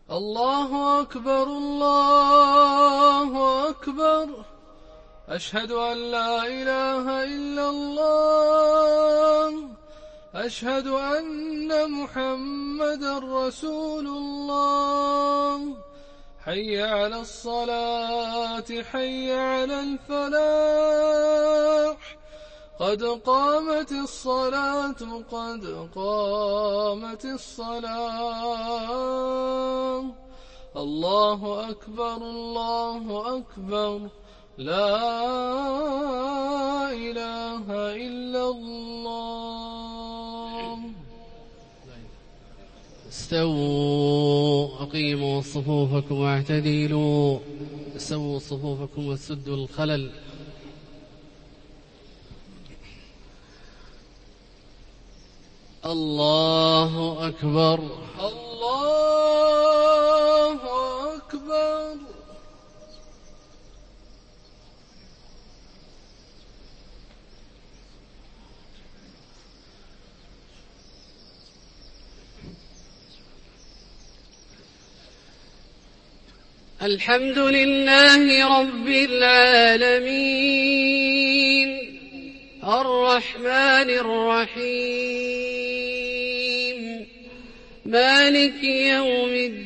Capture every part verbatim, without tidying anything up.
الله أكبر الله أكبر. أشهد أن لا إله إلا الله. أشهد أن محمدا رسول الله. حي على الصلاة حي على الفلاح. قد قامت الصلاة قد قامت الصلاة. الله أكبر الله أكبر. لا إله إلا الله. استووا أقيموا صفوفكم واعتدلوا. سووا صفوفكم وسدوا الخلل. الله أكبر الله أكبر. الحمد لله رب العالمين الرحمن الرحيم مالك يوم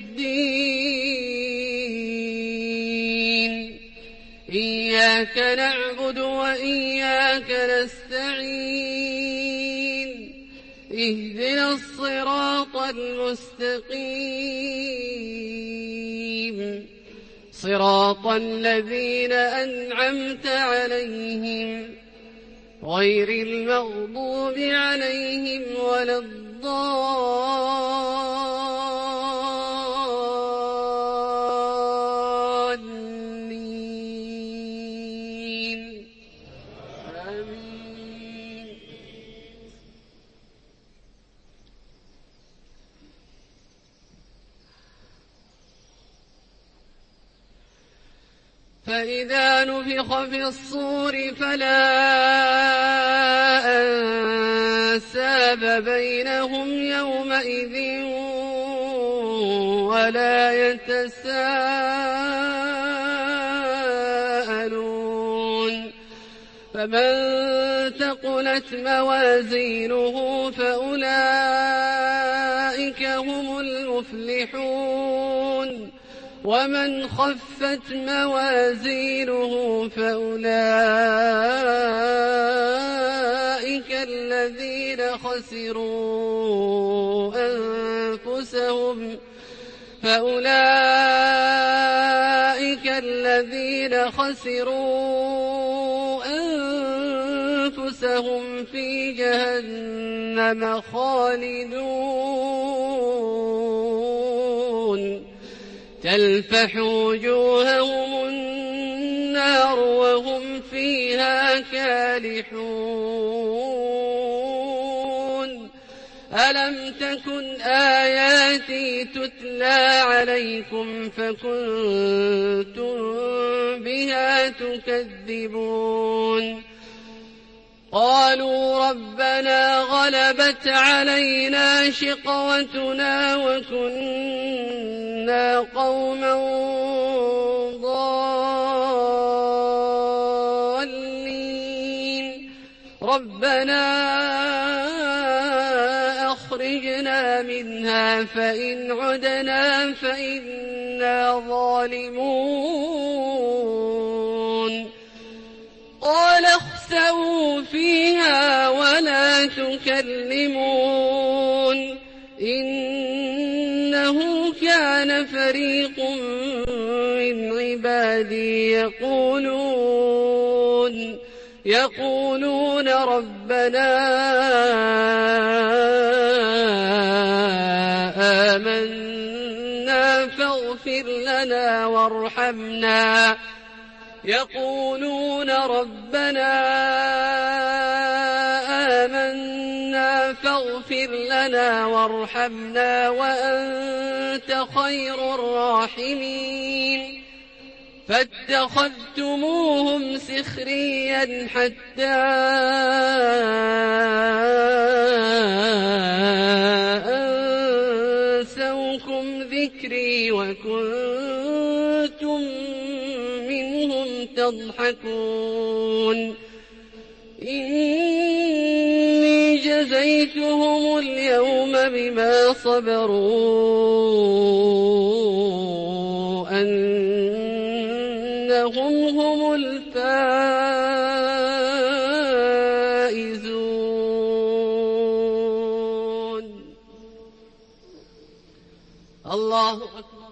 الدين. إياك نعبد وإياك نستعين. اهدنا الصراط المستقيم صراط الذين أنعمت عليهم غير المغضوب عليهم ولا الضالين. آمين. فإذا نفخ في الصور فلا أنساب بينهم يومئذ ولا يتساءلون. فمن ثقلت موازينه فأولئك هم المفلحون. ومن خفت موازينه فأولئك الذين خسروا أنفسهم فأولئك الذين خسروا أنفسهم في جهنم خالدون. تلفح وجوههم النار وهم فيها كالحون. ألم تكن آياتي تتلى عليكم فكنتم بها تكذبون. قالوا ربنا غلبت علينا شقوتنا وكنا قوما ضالين. ربنا أخرجنا منها فإن عدنا فإنا ظالمون. قال اخسئوا فيها ولا تكلمون. إنه كان فريق من عبادي يقولون يقولون ربنا آمنا فاغفر لنا وارحمنا يقولون ربنا آمنا فاغفر لنا وارحمنا وأنت خير الراحمين. فاتخذتموهم سخريا حتى أنسوكم ذكري وكنتم منهم تضحكون إني جزيتهم اليوم بما صبروا أنهم هم الفائزون. الله أكبر.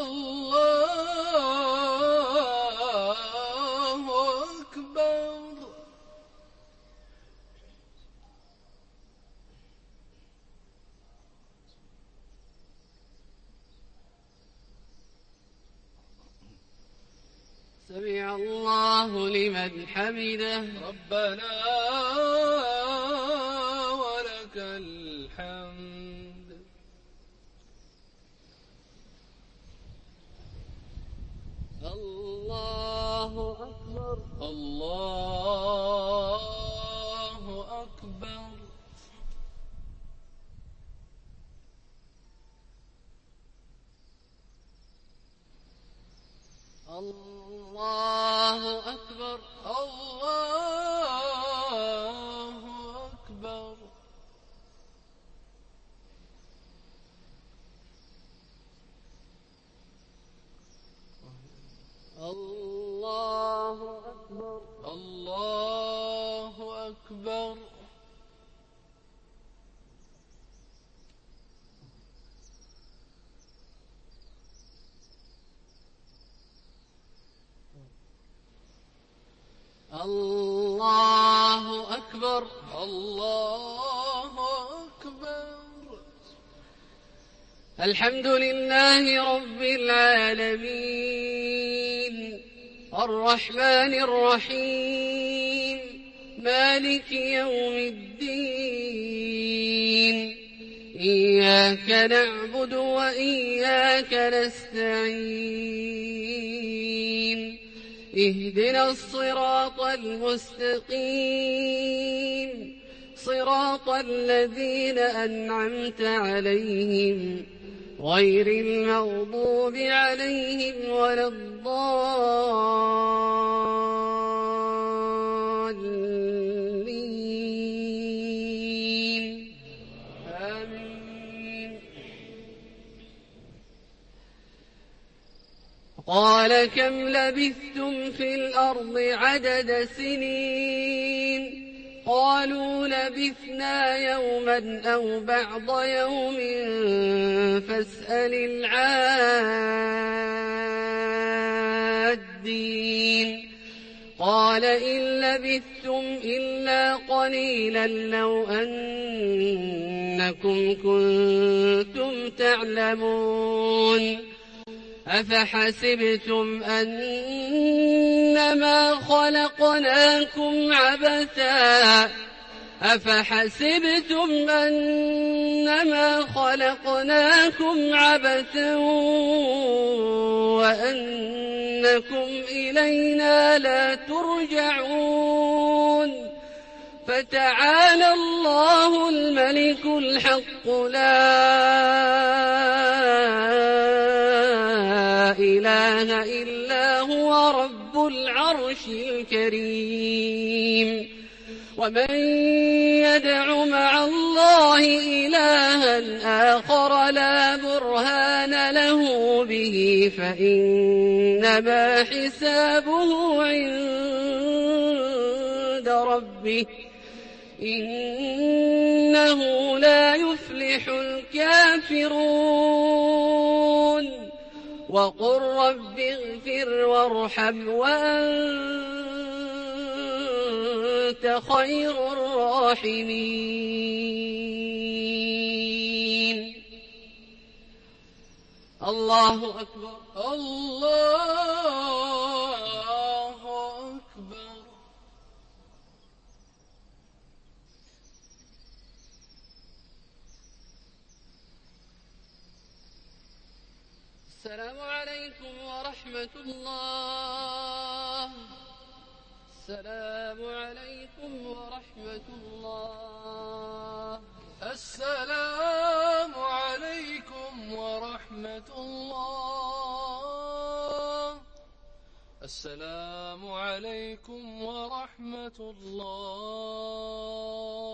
الله أكبر. سمع الله لمن حمده. ربنا ولك الحمد. الله أكبر. الله أكبر. الله أكبر. الله أكبر. الله أكبر. الله أكبر. الله أكبر. الله أكبر. الحمد لله رب العالمين الرحمن الرحيم مالك يوم الدين إياك نعبد وإياك نستعين اهدنا الصراط المستقيم صراط الذين أنعمت عليهم غير المغضوب عليهم ولا الضالين آمين. قال كم لبثتم في الأرض عدد سنين قالوا لبثنا يوما أو بعض يوم فاسأل العادين قال إن لبثتم إلا قليلا لو أنكم كنتم تعلمون أفحسبتم أنما خلقناكم عبثا أفحسبتم أنما خلقناكم عبثا وأنكم إلينا لا ترجعون فتعالى الله الملك الحق لا إله إلا هو رب العرش الكريم ومن يدع مع الله إلها آخر لا برهان له به فإنما حسابه عند ربه إنه لا يفلح الكافرون وقل رب اغفر وارحم وأنت خير الراحمين. الله أكبر. الله أكبر. السلام عليكم ورحمة الله. السلام عليكم ورحمة الله. السلام عليكم ورحمة الله. السلام عليكم ورحمة الله.